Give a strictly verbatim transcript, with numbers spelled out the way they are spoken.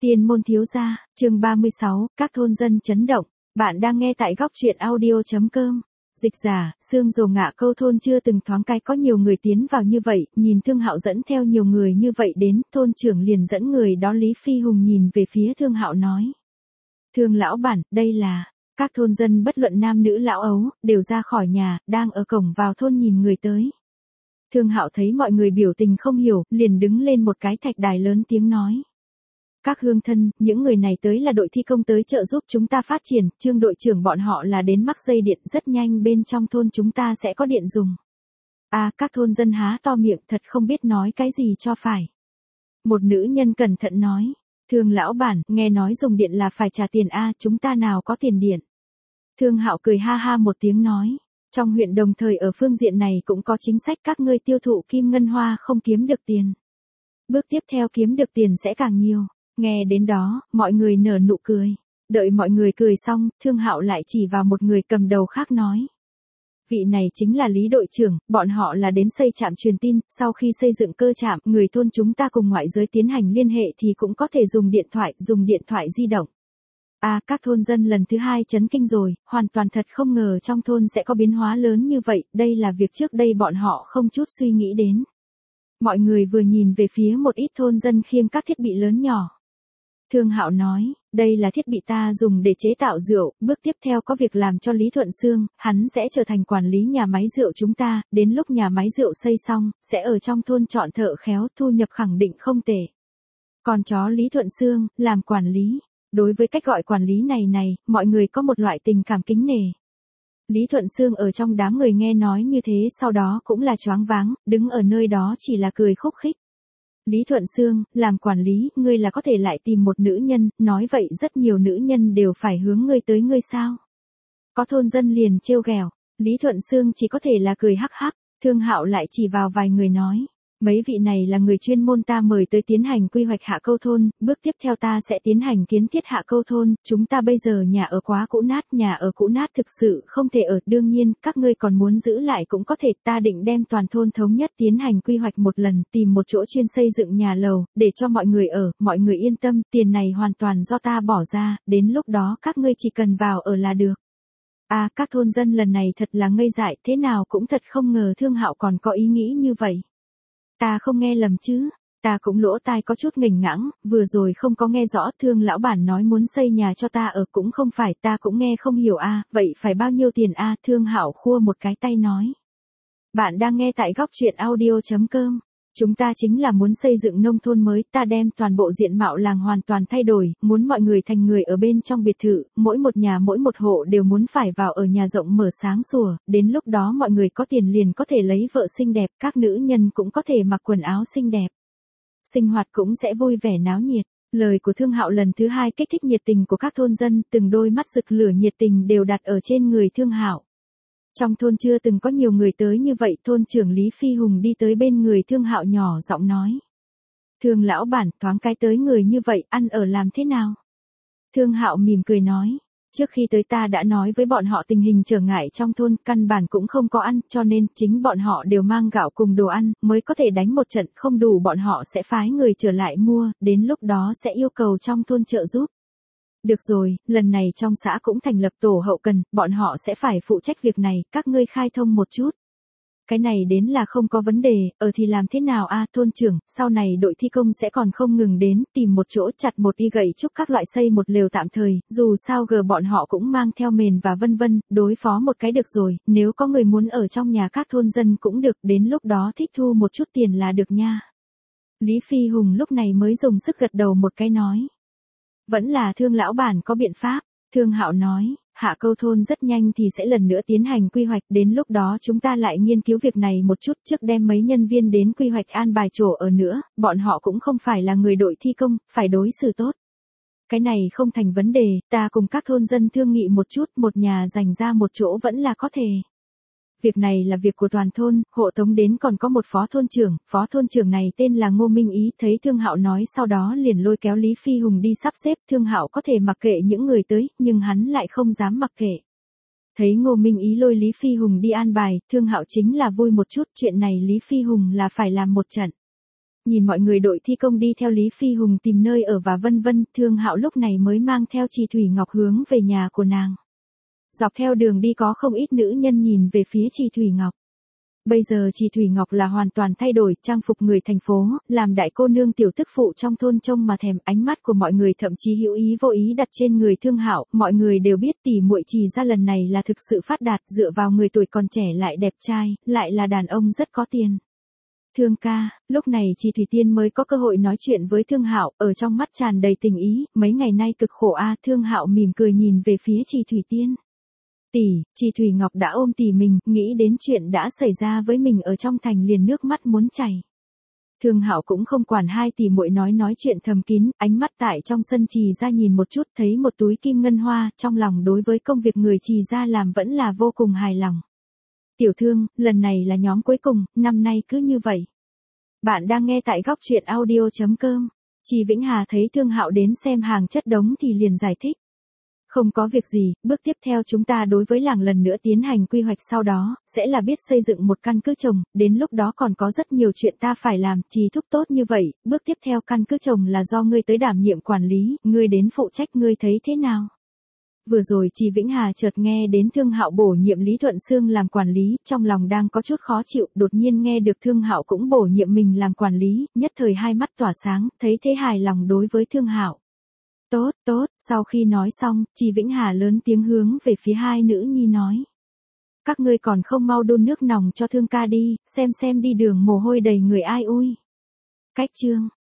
Tiên môn thiếu gia, chương ba mươi sáu, các thôn dân chấn động. Bạn đang nghe tại góc truyện audio chấm com. Dịch giả, Sương Dồ Ngạ Câu thôn chưa từng thoáng cái có nhiều người tiến vào như vậy, nhìn Thương Hạo dẫn theo nhiều người như vậy đến, thôn trưởng liền dẫn người đó Lý Phi Hùng nhìn về phía Thương Hạo nói. Thương lão bản, đây là, các thôn dân bất luận nam nữ lão ấu, đều ra khỏi nhà, đang ở cổng vào thôn nhìn người tới. Thương Hạo thấy mọi người biểu tình không hiểu, liền đứng lên một cái thạch đài lớn tiếng nói. Các hương thân, những người này tới là đội thi công tới trợ giúp chúng ta phát triển, Trương đội trưởng bọn họ là đến mắc dây điện, rất nhanh bên trong thôn chúng ta sẽ có điện dùng. À, các thôn dân há to miệng thật không biết nói cái gì cho phải. Một nữ nhân cẩn thận nói, Thương lão bản, nghe nói dùng điện là phải trả tiền a, chúng ta nào có tiền điện. Thương Hạo cười ha ha một tiếng nói, trong huyện đồng thời ở phương diện này cũng có chính sách các ngươi tiêu thụ kim ngân hoa không kiếm được tiền. Bước tiếp theo kiếm được tiền sẽ càng nhiều. Nghe đến đó, mọi người nở nụ cười. Đợi mọi người cười xong, Thương Hạo lại chỉ vào một người cầm đầu khác nói. Vị này chính là Lý đội trưởng, bọn họ là đến xây trạm truyền tin, sau khi xây dựng cơ trạm, người thôn chúng ta cùng ngoại giới tiến hành liên hệ thì cũng có thể dùng điện thoại, dùng điện thoại di động. À, các thôn dân lần thứ hai chấn kinh rồi, hoàn toàn thật không ngờ trong thôn sẽ có biến hóa lớn như vậy, đây là việc trước đây bọn họ không chút suy nghĩ đến. Mọi người vừa nhìn về phía một ít thôn dân khiêng các thiết bị lớn nhỏ. Thương Hạo nói, đây là thiết bị ta dùng để chế tạo rượu, bước tiếp theo có việc làm cho Lý Thuận Sương, hắn sẽ trở thành quản lý nhà máy rượu chúng ta, đến lúc nhà máy rượu xây xong, sẽ ở trong thôn chọn thợ khéo, thu nhập khẳng định không tệ. Còn chó Lý Thuận Sương, làm quản lý, đối với cách gọi quản lý này này, mọi người có một loại tình cảm kính nể. Lý Thuận Sương ở trong đám người nghe nói như thế sau đó cũng là choáng váng, đứng ở nơi đó chỉ là cười khúc khích. Lý Thuận Sương, làm quản lý, ngươi là có thể lại tìm một nữ nhân, nói vậy rất nhiều nữ nhân đều phải hướng ngươi tới ngươi sao? Có thôn dân liền trêu ghẹo, Lý Thuận Sương chỉ có thể là cười hắc hắc, Thương Hạo lại chỉ vào vài người nói. Mấy vị này là người chuyên môn ta mời tới tiến hành quy hoạch Hạ Câu thôn, bước tiếp theo ta sẽ tiến hành kiến thiết Hạ Câu thôn, chúng ta bây giờ nhà ở quá cũ nát, nhà ở cũ nát thực sự không thể ở, đương nhiên, các ngươi còn muốn giữ lại cũng có thể, ta định đem toàn thôn thống nhất tiến hành quy hoạch một lần, tìm một chỗ chuyên xây dựng nhà lầu, để cho mọi người ở, mọi người yên tâm, tiền này hoàn toàn do ta bỏ ra, đến lúc đó các ngươi chỉ cần vào ở là được. À, các thôn dân lần này thật là ngây dại, thế nào cũng thật không ngờ Thương Hạo còn có ý nghĩ như vậy. Ta không nghe lầm chứ, ta cũng lỗ tai có chút nghềnh ngãng, vừa rồi không có nghe rõ Thương lão bản nói muốn xây nhà cho ta ở cũng không phải, ta cũng nghe không hiểu a, à, vậy phải bao nhiêu tiền a, à? Thương Hạo khua một cái tay nói. Bạn đang nghe tại góc truyện audio chấm com. Chúng ta chính là muốn xây dựng nông thôn mới, ta đem toàn bộ diện mạo làng hoàn toàn thay đổi, muốn mọi người thành người ở bên trong biệt thự, mỗi một nhà mỗi một hộ đều muốn phải vào ở nhà rộng mở sáng sủa, đến lúc đó mọi người có tiền liền có thể lấy vợ xinh đẹp, các nữ nhân cũng có thể mặc quần áo xinh đẹp. Sinh hoạt cũng sẽ vui vẻ náo nhiệt. Lời của Thương Hạo lần thứ hai kích thích nhiệt tình của các thôn dân, từng đôi mắt rực lửa nhiệt tình đều đặt ở trên người Thương Hạo. Trong thôn chưa từng có nhiều người tới như vậy, thôn trưởng Lý Phi Hùng đi tới bên người Thương Hạo nhỏ giọng nói. Thương lão bản, thoáng cái tới người như vậy, ăn ở làm thế nào? Thương Hạo mỉm cười nói, trước khi tới ta đã nói với bọn họ tình hình trở ngại trong thôn, căn bản cũng không có ăn, cho nên chính bọn họ đều mang gạo cùng đồ ăn, mới có thể đánh một trận, không đủ bọn họ sẽ phái người trở lại mua, đến lúc đó sẽ yêu cầu trong thôn trợ giúp. Được rồi, lần này trong xã cũng thành lập tổ hậu cần, bọn họ sẽ phải phụ trách việc này, các ngươi khai thông một chút. Cái này đến là không có vấn đề, ở thì làm thế nào a, thôn trưởng, sau này đội thi công sẽ còn không ngừng đến, tìm một chỗ chặt một y gậy trúc các loại xây một lều tạm thời, dù sao gờ bọn họ cũng mang theo mền và vân vân, đối phó một cái được rồi, nếu có người muốn ở trong nhà các thôn dân cũng được, đến lúc đó thích thu một chút tiền là được nha. Lý Phi Hùng lúc này mới dùng sức gật đầu một cái nói. Vẫn là Thương lão bản có biện pháp, Thương Hạo nói, Hạ Câu thôn rất nhanh thì sẽ lần nữa tiến hành quy hoạch, đến lúc đó chúng ta lại nghiên cứu việc này một chút trước đem mấy nhân viên đến quy hoạch an bài chỗ ở nữa, bọn họ cũng không phải là người đội thi công, phải đối xử tốt. Cái này không thành vấn đề, ta cùng các thôn dân thương nghị một chút, một nhà dành ra một chỗ vẫn là có thể. Việc này là việc của toàn thôn, hộ tống đến còn có một phó thôn trưởng, phó thôn trưởng này tên là Ngô Minh Ý, thấy Thương Hạo nói sau đó liền lôi kéo Lý Phi Hùng đi sắp xếp, Thương Hạo có thể mặc kệ những người tới, nhưng hắn lại không dám mặc kệ. Thấy Ngô Minh Ý lôi Lý Phi Hùng đi an bài, Thương Hạo chính là vui một chút, chuyện này Lý Phi Hùng là phải làm một trận. Nhìn mọi người đội thi công đi theo Lý Phi Hùng tìm nơi ở và vân vân, Thương Hạo lúc này mới mang theo Trì Thủy Ngọc hướng về nhà của nàng. Dọc theo đường đi có không ít nữ nhân nhìn về phía Trì Thủy Ngọc. Bây giờ Trì Thủy Ngọc là hoàn toàn thay đổi, trang phục người thành phố, làm đại cô nương tiểu tức phụ trong thôn trông mà thèm, ánh mắt của mọi người thậm chí hữu ý vô ý đặt trên người Thương Hạo, mọi người đều biết tỷ muội Trì gia lần này là thực sự phát đạt, dựa vào người tuổi còn trẻ lại đẹp trai, lại là đàn ông rất có tiền. Thương ca, lúc này Trì Thủy Tiên mới có cơ hội nói chuyện với Thương Hạo, ở trong mắt tràn đầy tình ý, mấy ngày nay cực khổ a, Thương Hạo mỉm cười nhìn về phía Trì Thủy Tiên. Tỷ, Trì Thủy Ngọc đã ôm tỷ mình, nghĩ đến chuyện đã xảy ra với mình ở trong thành liền nước mắt muốn chảy. Thương Hạo cũng không quản hai tỷ muội nói nói chuyện thầm kín, ánh mắt tại trong sân Trì gia nhìn một chút, thấy một túi kim ngân hoa, trong lòng đối với công việc người Trì gia làm vẫn là vô cùng hài lòng. Tiểu Thương, lần này là nhóm cuối cùng, năm nay cứ như vậy. Bạn đang nghe tại góc truyện audio chấm com. Trì Vĩnh Hà thấy Thương Hạo đến xem hàng chất đống thì liền giải thích. Không có việc gì, bước tiếp theo chúng ta đối với làng lần nữa tiến hành quy hoạch, sau đó, sẽ là biết xây dựng một căn cứ trồng, đến lúc đó còn có rất nhiều chuyện ta phải làm, Trì thúc tốt như vậy, bước tiếp theo căn cứ trồng là do ngươi tới đảm nhiệm quản lý, ngươi đến phụ trách, ngươi thấy thế nào? Vừa rồi Trì Vĩnh Hà chợt nghe đến Thương Hạo bổ nhiệm Lý Thuận Sương làm quản lý, trong lòng đang có chút khó chịu, đột nhiên nghe được Thương Hạo cũng bổ nhiệm mình làm quản lý, nhất thời hai mắt tỏa sáng, thấy thế hài lòng đối với Thương Hạo. Tốt, tốt, sau khi nói xong, Trì Vĩnh Hà lớn tiếng hướng về phía hai nữ nhi nói. Các ngươi còn không mau đun nước nòng cho Thương ca đi, xem xem đi đường mồ hôi đầy người ai ui. Cách chương.